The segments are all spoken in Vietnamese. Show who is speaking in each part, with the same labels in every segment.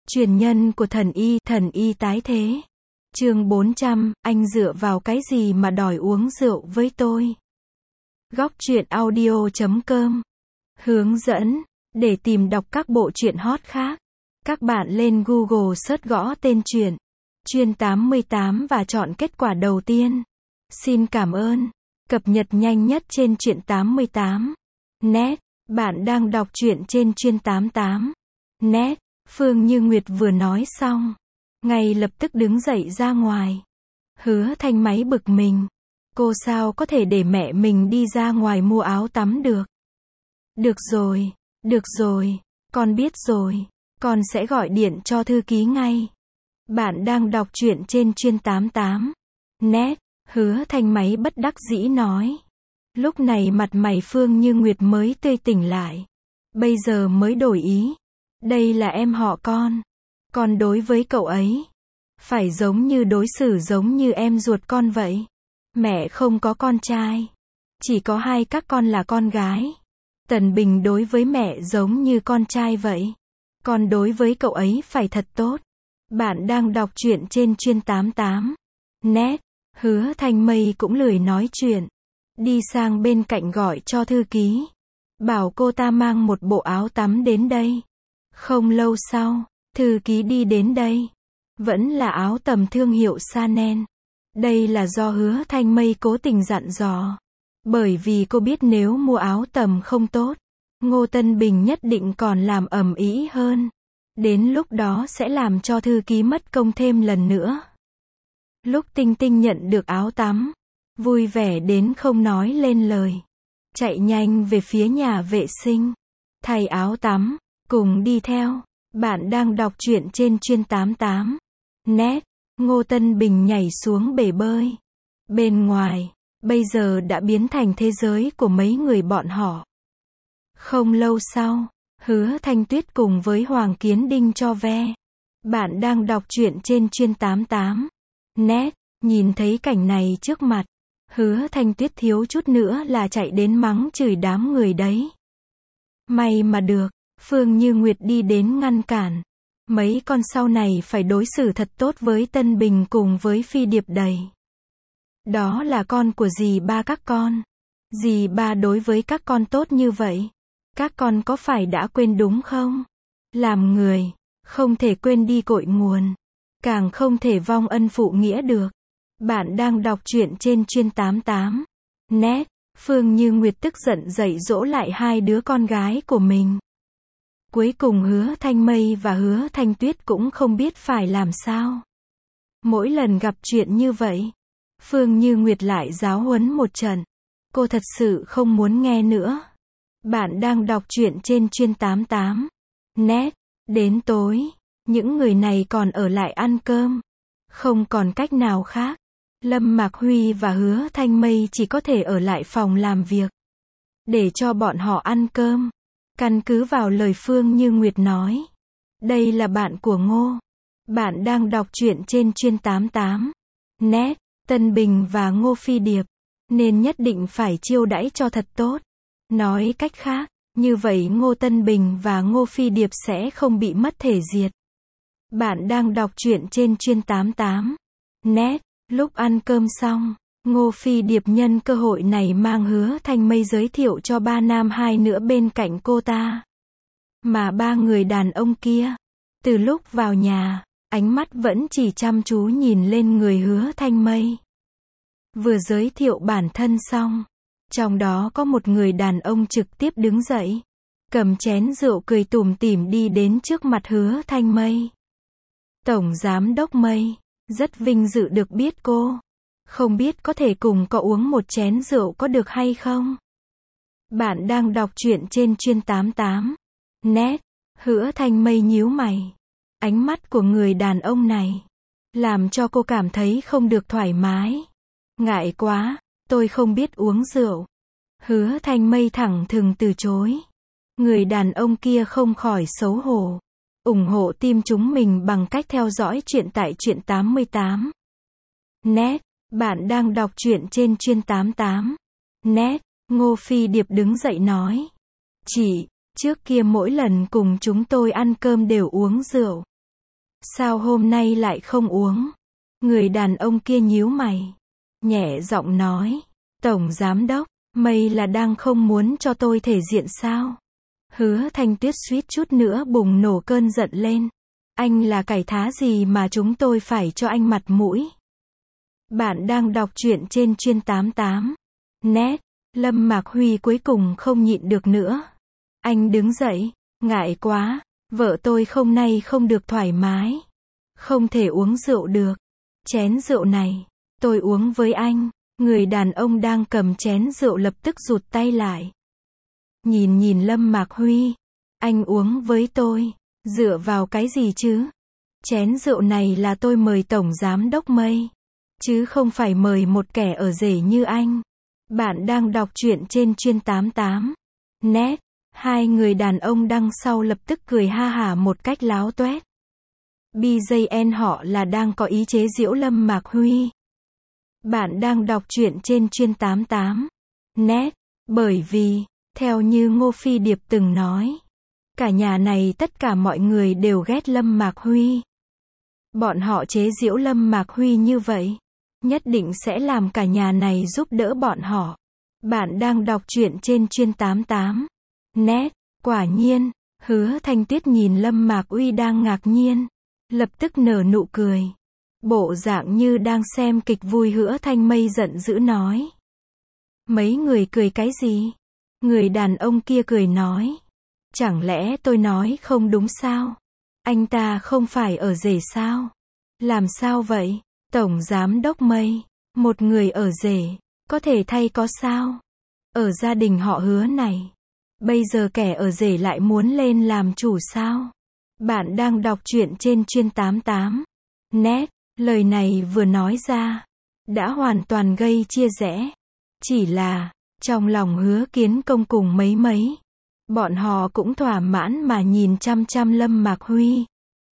Speaker 1: Truyền nhân của thần y tái thế. Chương 400, anh dựa vào cái gì mà đòi uống rượu với tôi? Góc truyện audio.com. Hướng dẫn, để tìm đọc các bộ truyện hot khác, các bạn lên Google search gõ tên truyện Chuyên 88 và chọn kết quả đầu tiên. Xin cảm ơn. Cập nhật nhanh nhất trên truyện 88 net. Bạn đang đọc truyện trên Chuyên 88 net. Phương Như Nguyệt vừa nói xong, ngay lập tức đứng dậy ra ngoài. Hứa Thanh máy bực mình. Cô sao có thể để mẹ mình đi ra ngoài mua áo tắm được? Được rồi, con biết rồi. Con sẽ gọi điện cho thư ký ngay. Bạn đang đọc truyện trên Chuyên 88 net. Hứa Thanh máy bất đắc dĩ nói. Lúc này mặt mày Phương Như Nguyệt mới tươi tỉnh lại. Bây giờ mới đổi ý. Đây là em họ con. Con đối với cậu ấy phải giống như đối xử giống như em ruột con vậy. Mẹ không có con trai, chỉ có hai các con là con gái. Tần Bình đối với mẹ giống như con trai vậy. Con đối với cậu ấy phải thật tốt. Bạn đang đọc truyện trên Chuyên 88 net. Hứa Thanh Mây cũng lười nói chuyện, đi sang bên cạnh gọi cho thư ký, bảo cô ta mang một bộ áo tắm đến đây. Không lâu sau, thư ký đi đến đây. Vẫn là áo tầm thương hiệu Chanel. Đây là do Hứa Thanh Mây cố tình dặn dò. Bởi vì cô biết nếu mua áo tầm không tốt, Ngô Tân Bình nhất định còn làm ầm ĩ hơn. Đến lúc đó sẽ làm cho thư ký mất công thêm lần nữa. Lúc Tinh Tinh nhận được áo tắm, vui vẻ đến không nói lên lời. Chạy nhanh về phía nhà vệ sinh, thay áo tắm, cùng đi theo. Bạn đang đọc truyện trên Chuyên 88 net. Ngô Tân Bình nhảy xuống bể bơi. Bên ngoài, bây giờ đã biến thành thế giới của mấy người bọn họ. Không lâu sau, Hứa Thanh Tuyết cùng với Hoàng Kiến Đinh cho ve. Bạn đang đọc truyện trên Chuyên 88 net. Nhìn thấy cảnh này trước mặt, Hứa Thanh Tuyết thiếu chút nữa là chạy đến mắng chửi đám người đấy. May mà được, Phương Như Nguyệt đi đến ngăn cản. Mấy con sau này phải đối xử thật tốt với Tân Bình cùng với Phi Điệp đầy. Đó là con của dì ba các con. Dì ba đối với các con tốt như vậy, các con có phải đã quên đúng không? Làm người, không thể quên đi cội nguồn, càng không thể vong ân phụ nghĩa được. Bạn đang đọc truyện trên Chuyên 88 net. Phương Như Nguyệt tức giận dạy dỗ lại hai đứa con gái của mình. Cuối cùng Hứa Thanh Mây và Hứa Thanh Tuyết cũng không biết phải làm sao. Mỗi lần gặp chuyện như vậy, Phương Như Nguyệt lại giáo huấn một trận. Cô thật sự không muốn nghe nữa. Bạn đang đọc truyện trên Chuyên 88 net. Đến tối, những người này còn ở lại ăn cơm. Không còn cách nào khác, Lâm Mạc Huy và Hứa Thanh Mây chỉ có thể ở lại phòng làm việc, để cho bọn họ ăn cơm. Căn cứ vào lời Phương Như Nguyệt nói, đây là bạn của Ngô. Bạn đang đọc truyện trên Chuyên 88 net. Tân Bình và Ngô Phi Điệp, nên nhất định phải chiêu đãi cho thật tốt. Nói cách khác, như vậy Ngô Tân Bình và Ngô Phi Điệp sẽ không bị mất thể diệt. Bạn đang đọc truyện trên Chuyên 88 net. Lúc ăn cơm xong, Ngô Phi Điệp nhân cơ hội này mang Hứa Thanh Mây giới thiệu cho ba nam hai nữ bên cạnh cô ta. Mà ba người đàn ông kia, từ lúc vào nhà, ánh mắt vẫn chỉ chăm chú nhìn lên người Hứa Thanh Mây. Vừa giới thiệu bản thân xong, trong đó có một người đàn ông trực tiếp đứng dậy, cầm chén rượu cười tủm tỉm đi đến trước mặt Hứa Thanh Mây. Tổng Giám đốc Mây, rất vinh dự được biết cô. Không biết có thể cùng cậu uống một chén rượu có được hay không? Bạn đang đọc truyện trên Chuyên 88 net. Hứa Thanh Mây nhíu mày. Ánh mắt của người đàn ông này làm cho cô cảm thấy không được thoải mái. Ngại quá, tôi không biết uống rượu. Hứa Thanh Mây thẳng thừng từ chối. Người đàn ông kia không khỏi xấu hổ. Ủng hộ team chúng mình bằng cách theo dõi truyện tại Truyện 88 net. Bạn đang đọc truyện trên Chuyên 88 net. Ngô Phi Điệp đứng dậy nói. Chị, trước kia mỗi lần cùng chúng tôi ăn cơm đều uống rượu. Sao hôm nay lại không uống? Người đàn ông kia nhíu mày, nhẹ giọng nói. Tổng giám đốc, Mây là đang không muốn cho tôi thể diện sao? Hứa Thanh Tuyết suýt chút nữa bùng nổ cơn giận lên. Anh là cải thá gì mà chúng tôi phải cho anh mặt mũi? Bạn đang đọc truyện trên Chuyên 88 net. Lâm Mạc Huy cuối cùng không nhịn được nữa. Anh đứng dậy, ngại quá, vợ tôi hôm nay không được thoải mái. Không thể uống rượu được. Chén rượu này, tôi uống với anh. Người đàn ông đang cầm chén rượu lập tức rụt tay lại. Nhìn Lâm Mạc Huy. Anh uống với tôi. Dựa vào cái gì chứ? Chén rượu này là tôi mời Tổng Giám đốc Mây. Chứ không phải mời một kẻ ở rể như anh. Bạn đang đọc truyện trên Chuyên 88 net. Hai người đàn ông đằng sau lập tức cười ha hả một cách láo toét. BJN họ là đang có ý chế giễu Lâm Mạc Huy. Bạn đang đọc truyện trên Chuyên 88 net. Bởi vì, theo như Ngô Phi Điệp từng nói, cả nhà này tất cả mọi người đều ghét Lâm Mạc Huy. Bọn họ chế giễu Lâm Mạc Huy như vậy, nhất định sẽ làm cả nhà này giúp đỡ bọn họ. Bạn đang đọc truyện trên Chuyên 88 net. Quả nhiên, Hứa Thanh Tuyết nhìn Lâm Mạc Huy đang ngạc nhiên, lập tức nở nụ cười. Bộ dạng như đang xem kịch vui. Hứa Thanh Mây giận dữ nói. Mấy người cười cái gì? Người đàn ông kia cười nói. Chẳng lẽ tôi nói không đúng sao? Anh ta không phải ở rể sao? Làm sao vậy? Tổng Giám đốc Mây, một người ở rể, có thể thay có sao? Ở gia đình họ Hứa này, bây giờ kẻ ở rể lại muốn lên làm chủ sao? Bạn đang đọc truyện trên Chuyên 88 net. Lời này vừa nói ra, đã hoàn toàn gây chia rẽ. Chỉ là, trong lòng Hứa Kiến Công cùng mấy, bọn họ cũng thỏa mãn mà nhìn chăm chăm Lâm Mạc Huy.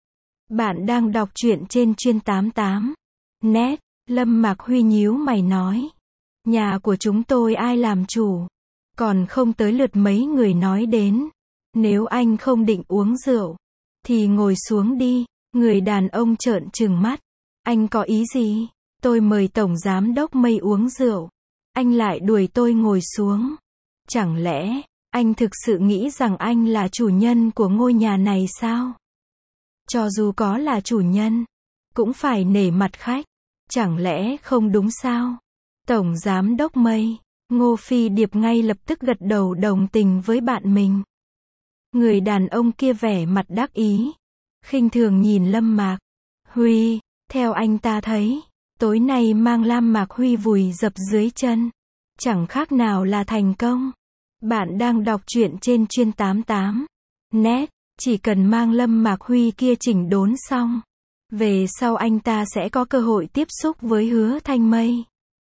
Speaker 1: Bạn đang đọc truyện trên Chuyên 88 net. Lâm Mạc Huy nhíu mày nói. Nhà của chúng tôi ai làm chủ? Còn không tới lượt mấy người nói đến. Nếu anh không định uống rượu, thì ngồi xuống đi. Người đàn ông trợn trừng mắt. Anh có ý gì? Tôi mời Tổng Giám đốc Mây uống rượu. Anh lại đuổi tôi ngồi xuống. Chẳng lẽ, anh thực sự nghĩ rằng anh là chủ nhân của ngôi nhà này sao? Cho dù có là chủ nhân, cũng phải nể mặt khách. Chẳng lẽ không đúng sao? Tổng Giám đốc Mây, Ngô Phi Điệp ngay lập tức gật đầu đồng tình với bạn mình. Người đàn ông kia vẻ mặt đắc ý, khinh thường nhìn Lâm Mạc Huy. Theo anh ta thấy, tối nay mang Lâm Mạc Huy vùi dập dưới chân, chẳng khác nào là thành công. Bạn đang đọc truyện trên Chuyên 88 net. Chỉ cần mang Lâm Mạc Huy kia chỉnh đốn xong, về sau anh ta sẽ có cơ hội tiếp xúc với Hứa Thanh Mây.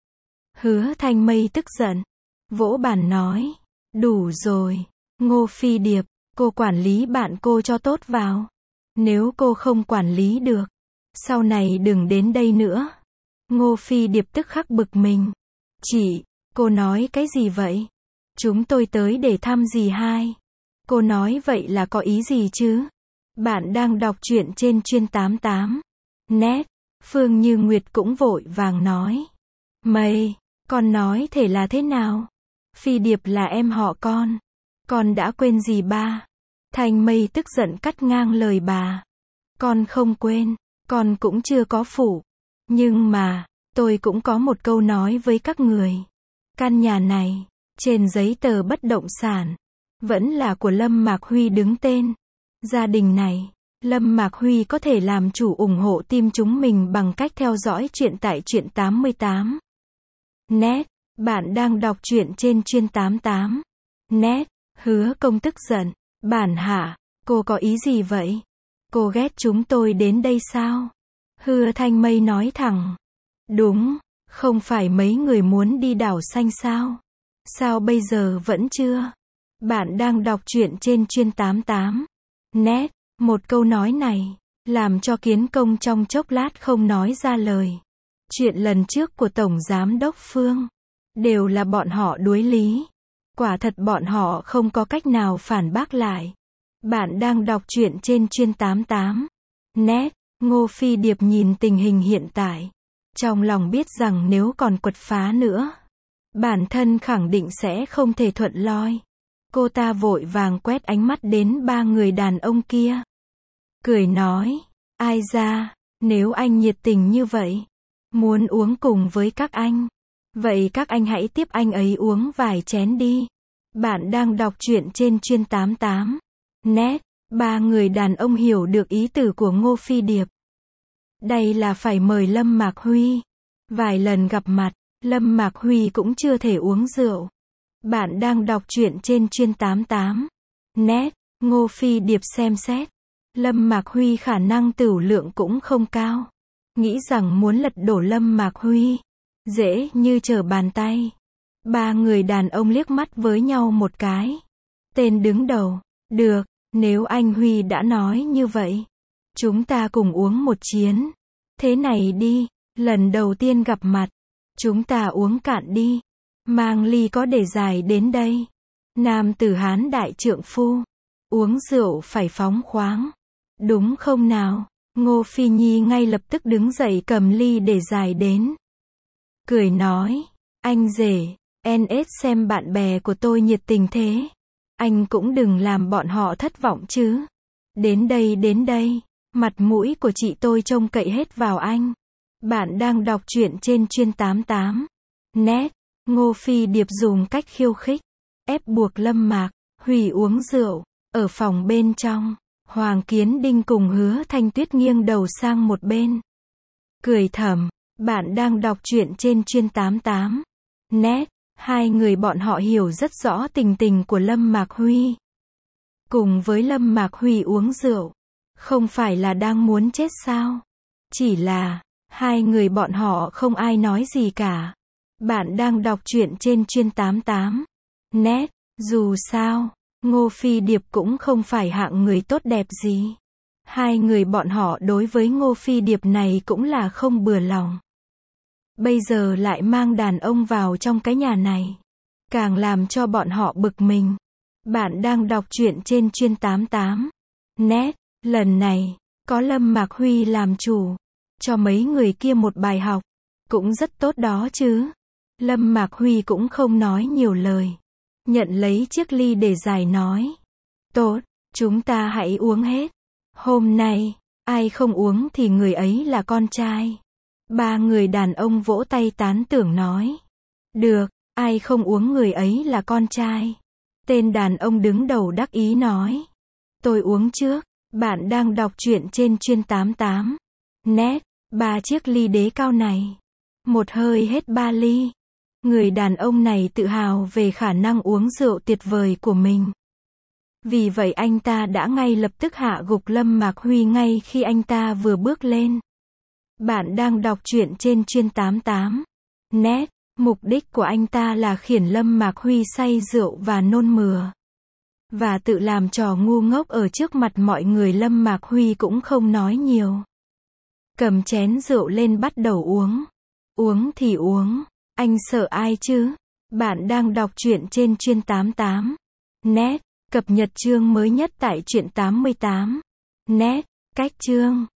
Speaker 1: Hứa Thanh Mây tức giận, vỗ bàn nói. Đủ rồi, Ngô Phi Điệp, cô quản lý bạn cô cho tốt vào. Nếu cô không quản lý được, sau này đừng đến đây nữa. Ngô Phi Điệp tức khắc bực mình. Chị, cô nói cái gì vậy? Chúng tôi tới để thăm dì hai. Cô nói vậy là có ý gì chứ? Bạn đang đọc truyện trên Chuyên 88 net. Phương Như Nguyệt cũng vội vàng nói. Mây, con nói thể là thế nào? Phi Điệp là em họ con đã quên gì ba? Thanh Mây tức giận cắt ngang lời bà. Con không quên, con cũng chưa có phủ. Nhưng mà, tôi cũng có một câu nói với các người. Căn nhà này, trên giấy tờ bất động sản, vẫn là của Lâm Mạc Huy đứng tên. Gia đình này, Lâm Mạc Huy có thể làm chủ ủng hộ team chúng mình bằng cách theo dõi truyện tại Truyện 88 net. Bạn đang đọc truyện trên Chuyên 88 net. Hứa Công tức giận. Bản hạ, cô có ý gì vậy? Cô ghét chúng tôi đến đây sao? Hứa Thanh Mây nói thẳng. Đúng, không phải mấy người muốn đi đảo xanh sao? Sao bây giờ vẫn chưa? Bạn đang đọc truyện trên Chuyên 88 net. Một câu nói này, làm cho Kiến Công trong chốc lát không nói ra lời. Chuyện lần trước của Tổng Giám đốc Phương, đều là bọn họ đuối lý. Quả thật bọn họ không có cách nào phản bác lại. Bạn đang đọc truyện trên Chuyên 88 net. Ngô Phi Điệp nhìn tình hình hiện tại. Trong lòng biết rằng nếu còn quật phá nữa, bản thân khẳng định sẽ không thể thuận loi. Cô ta vội vàng quét ánh mắt đến ba người đàn ông kia. Cười nói, ai ra, nếu anh nhiệt tình như vậy, muốn uống cùng với các anh, vậy các anh hãy tiếp anh ấy uống vài chén đi. Bạn đang đọc truyện trên Chuyên 88 net. Ba người đàn ông hiểu được ý tử của Ngô Phi Điệp. Đây là phải mời Lâm Mạc Huy. Vài lần gặp mặt, Lâm Mạc Huy cũng chưa thể uống rượu. Bạn đang đọc truyện trên Chuyên 88 net. Ngô Phi Điệp xem xét, Lâm Mạc Huy khả năng tửu lượng cũng không cao. Nghĩ rằng muốn lật đổ Lâm Mạc Huy, dễ như trở bàn tay. Ba người đàn ông liếc mắt với nhau một cái. Tên đứng đầu, được, nếu anh Huy đã nói như vậy, chúng ta cùng uống một chiến. Thế này đi, lần đầu tiên gặp mặt, chúng ta uống cạn đi. Mang ly có để dài đến đây. Nam tử Hán đại trượng phu, uống rượu phải phóng khoáng. Đúng không nào? Ngô Phi Nhi ngay lập tức đứng dậy cầm ly để dài đến. Cười nói, anh rể, NS xem bạn bè của tôi nhiệt tình thế. Anh cũng đừng làm bọn họ thất vọng chứ. Đến đây, mặt mũi của chị tôi trông cậy hết vào anh. Bạn đang đọc truyện trên Chuyên 88 net. Ngô Phi Điệp dùng cách khiêu khích, ép buộc Lâm Mạc Huy uống rượu. Ở phòng bên trong, Hoàng Kiến Đinh cùng Hứa Thanh Tuyết nghiêng đầu sang một bên. Cười thầm, bạn đang đọc truyện trên Chuyên 88 net. Hai người bọn họ hiểu rất rõ tình tình của Lâm Mạc Huy. Cùng với Lâm Mạc Huy uống rượu, không phải là đang muốn chết sao? Chỉ là, hai người bọn họ không ai nói gì cả. Bạn đang đọc truyện trên Chuyên 88 net. Dù sao, Ngô Phi Điệp cũng không phải hạng người tốt đẹp gì. Hai người bọn họ đối với Ngô Phi Điệp này cũng là không bừa lòng. Bây giờ lại mang đàn ông vào trong cái nhà này, càng làm cho bọn họ bực mình. Bạn đang đọc truyện trên Chuyên 88 net. Lần này, có Lâm Mạc Huy làm chủ, cho mấy người kia một bài học, cũng rất tốt đó chứ. Lâm Mạc Huy cũng không nói nhiều lời, nhận lấy chiếc ly để dài nói, tốt, chúng ta hãy uống hết. Hôm nay, ai không uống thì người ấy là con trai. Ba người đàn ông vỗ tay tán tưởng nói, được, ai không uống người ấy là con trai. Tên đàn ông đứng đầu đắc ý nói, tôi uống trước. Bạn đang đọc truyện trên Chuyên 88 net. Ba chiếc ly đế cao này, một hơi hết 3 ly. Người đàn ông này tự hào về khả năng uống rượu tuyệt vời của mình. Vì vậy anh ta đã ngay lập tức hạ gục Lâm Mạc Huy ngay khi anh ta vừa bước lên. Bạn đang đọc truyện trên Chuyên 88 net. Mục đích của anh ta là khiển Lâm Mạc Huy say rượu và nôn mửa, và tự làm trò ngu ngốc ở trước mặt mọi người. Lâm Mạc Huy cũng không nói nhiều, cầm chén rượu lên bắt đầu uống. Uống thì uống, anh sợ ai chứ? Bạn đang đọc truyện trên Chuyên 88 net. Cập nhật chương mới nhất tại Truyện 88 net. Cách chương